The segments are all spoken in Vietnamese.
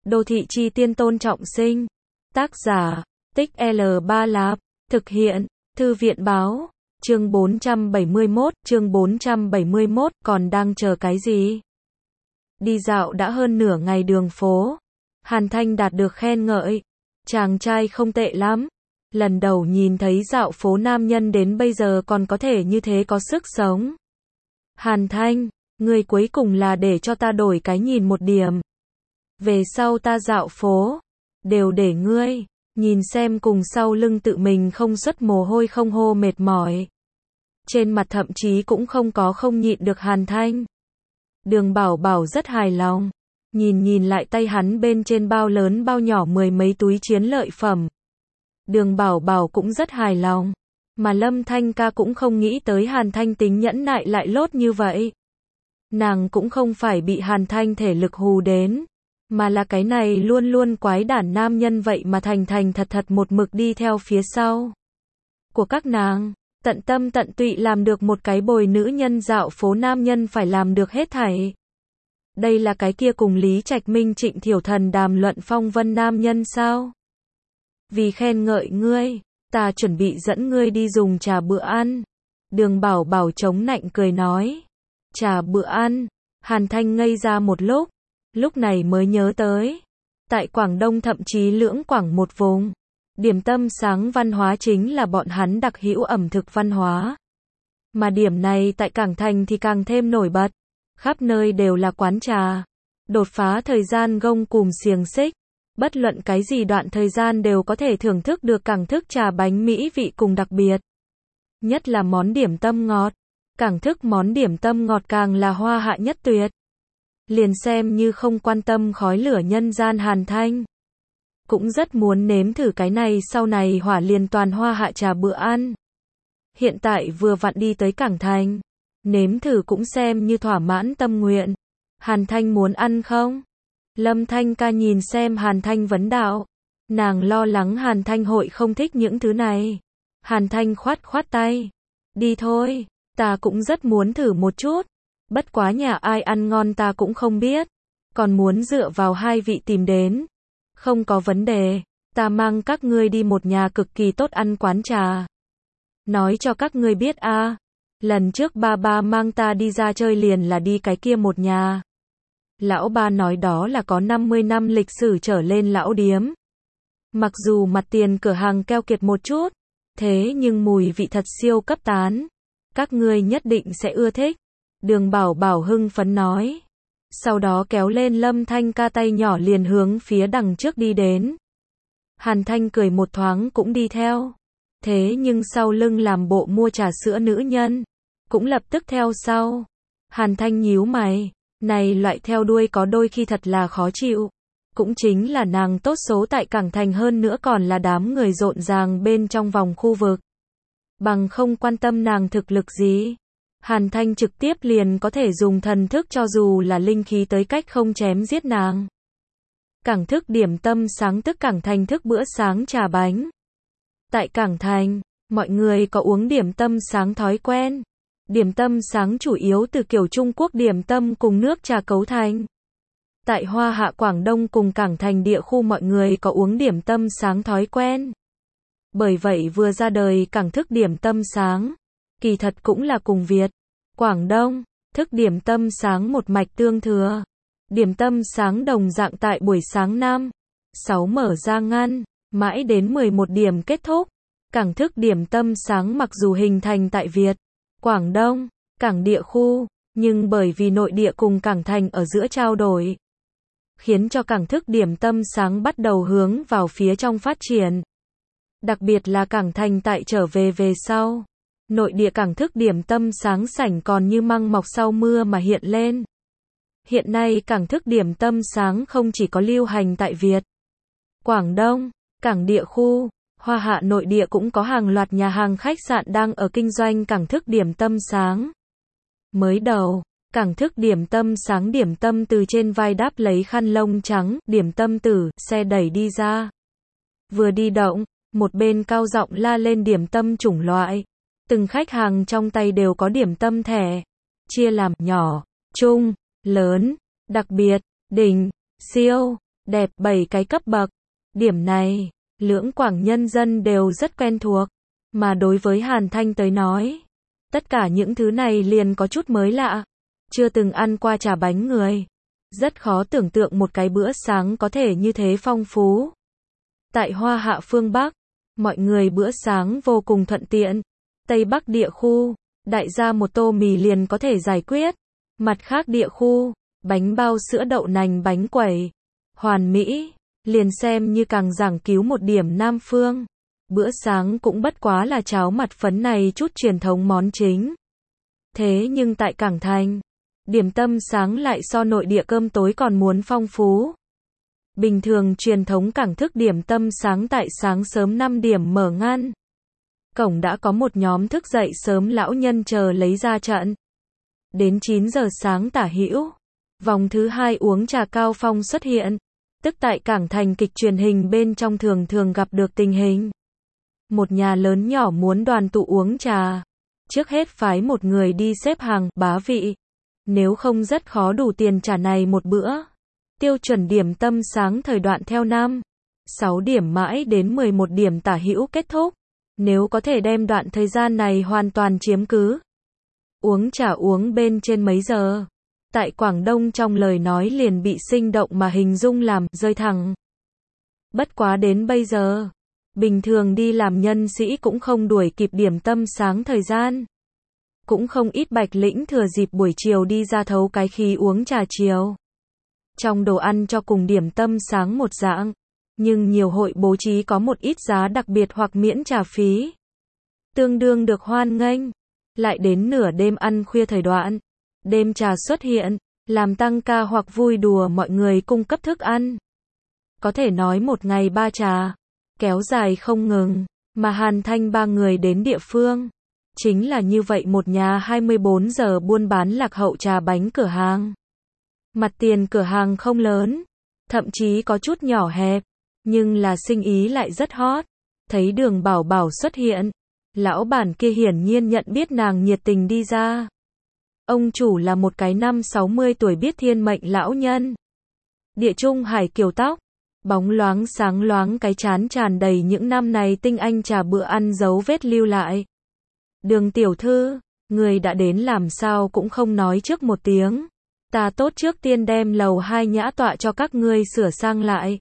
Đô thị chi tiên Tôn Trọng Sinh. Tác giả, Tích L3 Lạp. Thực hiện, Thư viện báo. Chương 471, còn đang chờ cái gì? Đi dạo đã hơn nửa ngày đường phố. Hàn Thanh đạt được khen ngợi. Chàng trai không tệ lắm. Lần đầu nhìn thấy dạo phố nam nhân đến bây giờ còn có thể như thế có sức sống. Hàn Thanh, ngươi cuối cùng là để cho ta đổi cái nhìn một điểm. Về sau ta dạo phố, đều để ngươi, nhìn xem cùng sau lưng tự mình không xuất mồ hôi không hô mệt mỏi. Trên mặt thậm chí cũng không nhịn được Hàn Thanh. Đường Bảo Bảo rất hài lòng. Nhìn lại tay hắn bên trên bao lớn bao nhỏ mười mấy túi chiến lợi phẩm. Đường Bảo Bảo cũng rất hài lòng. Mà Lâm Thanh ca cũng không nghĩ tới Hàn Thanh tính nhẫn nại lại lốt như vậy. Nàng cũng không phải bị Hàn Thanh thể lực hù đến. Mà là cái này luôn luôn quái đản nam nhân vậy mà thành thật một mực đi theo phía sau của các nàng. Tận tâm tận tụy làm được một cái bồi nữ nhân dạo phố nam nhân phải làm được hết thảy. Đây là cái kia cùng Lý Trạch Minh Trịnh Thiểu Thần đàm luận phong vân nam nhân sao? Vì khen ngợi ngươi, ta chuẩn bị dẫn ngươi đi dùng trà bữa ăn. Đường Bảo Bảo chống nạnh cười nói. Trà bữa ăn. Hàn Thanh ngây ra một lúc này mới nhớ tới. Tại Quảng Đông thậm chí lưỡng Quảng một vùng. Điểm tâm sáng văn hóa chính là bọn hắn đặc hữu ẩm thực văn hóa. Mà điểm này tại Cảng Thành thì càng thêm nổi bật. Khắp nơi đều là quán trà. Đột phá thời gian gông cùm xiềng xích. Bất luận cái gì đoạn thời gian đều có thể thưởng thức được cảng thức trà bánh mỹ vị cùng đặc biệt. Nhất là món điểm tâm ngọt. Cảng thức món điểm tâm ngọt càng là hoa hạ nhất tuyệt. Liền xem như không quan tâm khói lửa nhân gian Hàn Thanh. Cũng rất muốn nếm thử cái này sau này hỏa liền toàn hoa hạ trà bữa ăn. Hiện tại vừa vặn đi tới Cảng Thành. Nếm thử cũng xem như thỏa mãn tâm nguyện. Hàn Thanh muốn ăn không? Lâm Thanh ca nhìn xem Hàn Thanh vấn đạo. Nàng lo lắng Hàn Thanh hội không thích những thứ này. Hàn Thanh khoát tay. Đi thôi, ta cũng rất muốn thử một chút. Bất quá nhà ai ăn ngon ta cũng không biết. Còn muốn dựa vào hai vị tìm đến. Không có vấn đề, ta mang các ngươi đi một nhà cực kỳ tốt ăn quán trà. Nói cho các ngươi biết a, lần trước ba mang ta đi ra chơi liền là đi cái kia một nhà. Lão ba nói đó là có 50 năm lịch sử trở lên lão điếm. Mặc dù mặt tiền cửa hàng keo kiệt một chút, thế nhưng mùi vị thật siêu cấp tán. Các ngươi nhất định sẽ ưa thích. Đường Bảo Bảo hưng phấn nói. Sau đó kéo lên Lâm Thanh ca tay nhỏ liền hướng phía đằng trước đi đến. Hàn Thanh cười một thoáng cũng đi theo. Thế nhưng sau lưng làm bộ mua trà sữa nữ nhân, cũng lập tức theo sau. Hàn Thanh nhíu mày, này loại theo đuôi có đôi khi thật là khó chịu. Cũng chính là nàng tốt số tại Cảng Thành hơn nữa còn là đám người rộn ràng bên trong vòng khu vực. Bằng không quan tâm nàng thực lực gì. Hàn Thanh trực tiếp liền có thể dùng thần thức cho dù là linh khí tới cách không chém giết nàng. Cảng thức điểm tâm sáng tức Cảng Thành thức bữa sáng trà bánh. Tại Cảng Thành, mọi người có uống điểm tâm sáng thói quen. Điểm tâm sáng chủ yếu từ kiểu Trung Quốc điểm tâm cùng nước trà cấu thành. Tại Hoa Hạ Quảng Đông cùng Cảng Thành địa khu mọi người có uống điểm tâm sáng thói quen. Bởi vậy vừa ra đời cảng thức điểm tâm sáng. Kỳ thật cũng là cùng Việt, Quảng Đông, thức điểm tâm sáng một mạch tương thừa. Điểm tâm sáng đồng dạng tại buổi sáng 5-6 mở ra ngăn, mãi đến 11 điểm kết thúc. Cảng thức điểm tâm sáng mặc dù hình thành tại Việt, Quảng Đông, Cảng địa khu, nhưng bởi vì nội địa cùng Cảng Thành ở giữa trao đổi, khiến cho cảng thức điểm tâm sáng bắt đầu hướng vào phía trong phát triển. Đặc biệt là Cảng Thành tại trở về sau. Nội địa cảng thức điểm tâm sáng sảnh còn như măng mọc sau mưa mà hiện lên. Hiện nay cảng thức điểm tâm sáng không chỉ có lưu hành tại Việt, Quảng Đông, Cảng địa khu, Hoa Hạ nội địa cũng có hàng loạt nhà hàng khách sạn đang ở kinh doanh cảng thức điểm tâm sáng. Mới đầu, cảng thức điểm tâm sáng điểm tâm từ trên vai đáp lấy khăn lông trắng, điểm tâm từ xe đẩy đi ra. Vừa đi động, một bên cao giọng la lên điểm tâm chủng loại. Từng khách hàng trong tay đều có điểm tâm thẻ, chia làm nhỏ, trung, lớn, đặc biệt, đỉnh, siêu. đẹp 7 cái cấp bậc. Điểm này, Lưỡng Quảng nhân dân đều rất quen thuộc, mà đối với Hàn Thanh tới nói, tất cả những thứ này liền có chút mới lạ, chưa từng ăn qua trà bánh người. Rất khó tưởng tượng một cái bữa sáng có thể như thế phong phú. Tại Hoa Hạ phương Bắc, mọi người bữa sáng vô cùng thuận tiện. Tây Bắc địa khu, đại gia một tô mì liền có thể giải quyết. Mặt khác địa khu, bánh bao sữa đậu nành bánh quẩy, hoàn mỹ, liền xem như càng giảng cứu một điểm Nam phương. Bữa sáng cũng bất quá là cháo mặt phấn này chút truyền thống món chính. Thế nhưng tại Cảng Thành, điểm tâm sáng lại so nội địa cơm tối còn muốn phong phú. Bình thường truyền thống cảng thức điểm tâm sáng tại sáng sớm 5 điểm mở ngăn. Cổng đã có một nhóm thức dậy sớm lão nhân chờ lấy ra trận. Đến 9 giờ sáng tả hữu, vòng thứ 2 uống trà cao phong xuất hiện. Tức tại Cảng Thành kịch truyền hình bên trong thường thường gặp được tình hình. Một nhà lớn nhỏ muốn đoàn tụ uống trà. Trước hết phái một người đi xếp hàng, bá vị. Nếu không rất khó đủ tiền trả này một bữa. Tiêu chuẩn điểm tâm sáng thời đoạn theo năm 6 điểm mãi đến 11 điểm tả hữu kết thúc. Nếu có thể đem đoạn thời gian này hoàn toàn chiếm cứ. Uống trà uống bên trên mấy giờ. Tại Quảng Đông trong lời nói liền bị sinh động mà hình dung làm rơi thẳng. Bất quá đến bây giờ, bình thường đi làm nhân sĩ cũng không đuổi kịp điểm tâm sáng thời gian. Cũng không ít bạch lĩnh thừa dịp buổi chiều đi ra thấu cái khí uống trà chiều. Trong đồ ăn cho cùng điểm tâm sáng một dạng, nhưng nhiều hội bố trí có một ít giá đặc biệt hoặc miễn trà phí. Tương đương được hoan nghênh. Lại đến nửa đêm ăn khuya thời đoạn, đêm trà xuất hiện, làm tăng ca hoặc vui đùa mọi người cung cấp thức ăn. Có thể nói một ngày 3 trà, kéo dài không ngừng, mà Hàn Thanh 3 người đến địa phương. Chính là như vậy một nhà 24 giờ buôn bán lạc hậu trà bánh cửa hàng. Mặt tiền cửa hàng không lớn, thậm chí có chút nhỏ hẹp, nhưng là sinh ý lại rất hot. Thấy Đường Bảo Bảo xuất hiện, lão bản kia hiển nhiên nhận biết nàng nhiệt tình đi ra. Ông chủ là một cái năm 60 tuổi biết thiên mệnh lão nhân. Địa trung hải kiểu tóc, bóng loáng sáng loáng cái trán tràn đầy những năm này tinh anh trà bữa ăn dấu vết lưu lại. Đường tiểu thư, người đã đến làm sao cũng không nói trước một tiếng. Ta tốt trước tiên đem lầu 2 nhã tọa cho các ngươi sửa sang lại.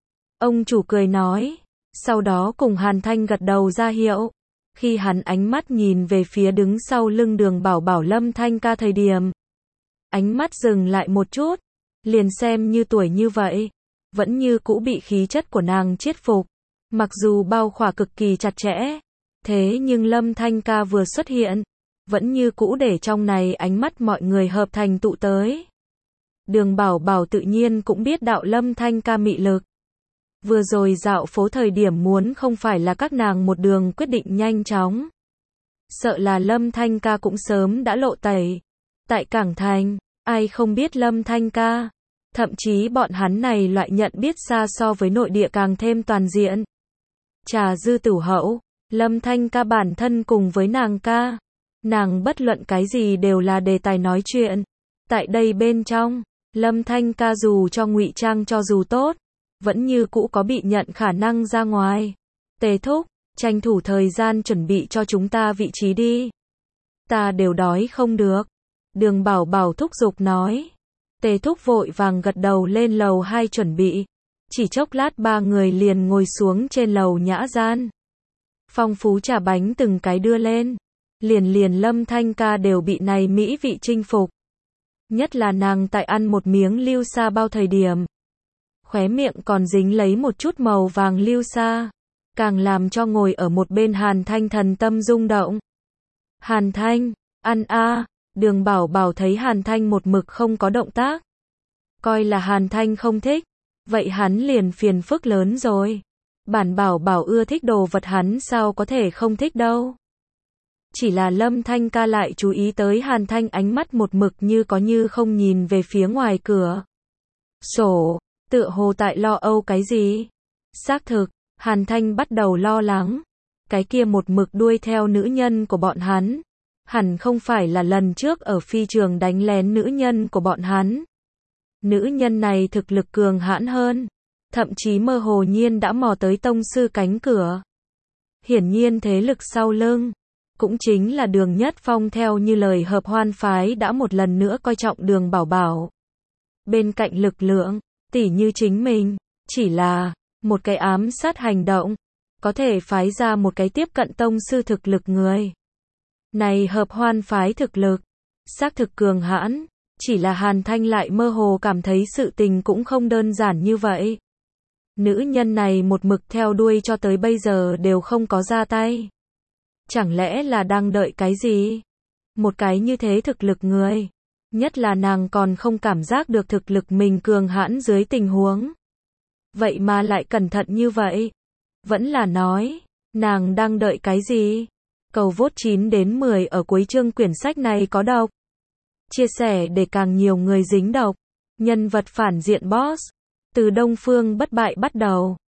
Ông chủ cười nói, sau đó cùng Hàn Thanh gật đầu ra hiệu. Khi hắn ánh mắt nhìn về phía đứng sau lưng Đường Bảo Bảo Lâm Thanh ca thời điểm, ánh mắt dừng lại một chút, liền xem như tuổi như vậy, vẫn như cũ bị khí chất của nàng chiết phục, mặc dù bao khỏa cực kỳ chặt chẽ, thế nhưng Lâm Thanh ca vừa xuất hiện, vẫn như cũ để trong này ánh mắt mọi người hợp thành tụ tới. Đường Bảo Bảo tự nhiên cũng biết đạo Lâm Thanh ca mị lực. Vừa rồi dạo phố thời điểm muốn không phải là các nàng một đường quyết định nhanh chóng. Sợ là Lâm Thanh ca cũng sớm đã lộ tẩy. Tại Cảng Thành, ai không biết Lâm Thanh ca. Thậm chí bọn hắn này loại nhận biết xa so với nội địa càng thêm toàn diện. Trà dư tửu hậu, Lâm Thanh ca bản thân cùng với nàng ca. Nàng bất luận cái gì đều là đề tài nói chuyện. Tại đây bên trong, Lâm Thanh ca dù cho ngụy trang cho dù tốt, vẫn như cũ có bị nhận khả năng ra ngoài. Tề thúc, tranh thủ thời gian chuẩn bị cho chúng ta vị trí đi. Ta đều đói không được. Đường Bảo Bảo thúc giục nói. Tề thúc vội vàng gật đầu lên lầu 2 chuẩn bị. Chỉ chốc lát 3 người liền ngồi xuống trên lầu nhã gian. Phong phú trà bánh từng cái đưa lên. Liền Lâm Thanh ca đều bị này mỹ vị chinh phục. Nhất là nàng tại ăn một miếng lưu sa bao thời điểm. Khóe miệng còn dính lấy một chút màu vàng lưu sa. Càng làm cho ngồi ở một bên Hàn Thanh thần tâm rung động. Hàn Thanh, ăn a. Đường Bảo Bảo thấy Hàn Thanh một mực không có động tác. Coi là Hàn Thanh không thích. Vậy hắn liền phiền phức lớn rồi. Bản Bảo Bảo ưa thích đồ vật hắn sao có thể không thích đâu. Chỉ là Lâm Thanh ca lại chú ý tới Hàn Thanh ánh mắt một mực như có như không nhìn về phía ngoài cửa sổ, tựa hồ tại lo âu cái gì. Xác thực, Hàn Thanh bắt đầu lo lắng. Cái kia một mực đuôi theo nữ nhân của bọn hắn. Hẳn không phải là lần trước ở phi trường đánh lén nữ nhân của bọn hắn. Nữ nhân này thực lực cường hãn hơn, thậm chí mơ hồ nhiên đã mò tới tông sư cánh cửa. Hiển nhiên thế lực sau lưng, cũng chính là Đường Nhất Phong theo như lời Hợp Hoan phái đã một lần nữa coi trọng Đường Bảo Bảo. Bên cạnh lực lượng, tỉ như chính mình, chỉ là một cái ám sát hành động, có thể phái ra một cái tiếp cận tông sư thực lực người. Này Hợp Hoan phái thực lực, xác thực cường hãn, chỉ là Hàn Thanh lại mơ hồ cảm thấy sự tình cũng không đơn giản như vậy. Nữ nhân này một mực theo đuôi cho tới bây giờ đều không có ra tay. Chẳng lẽ là đang đợi cái gì? Một cái như thế thực lực người, nhất là nàng còn không cảm giác được thực lực mình cường hãn dưới tình huống. Vậy mà lại cẩn thận như vậy. Vẫn là nói, nàng đang đợi cái gì? Cầu vote 9 đến 10 ở cuối chương quyển sách này có độc. Chia sẻ để càng nhiều người dính độc. Nhân vật phản diện boss. Từ Đông Phương bất bại bắt đầu.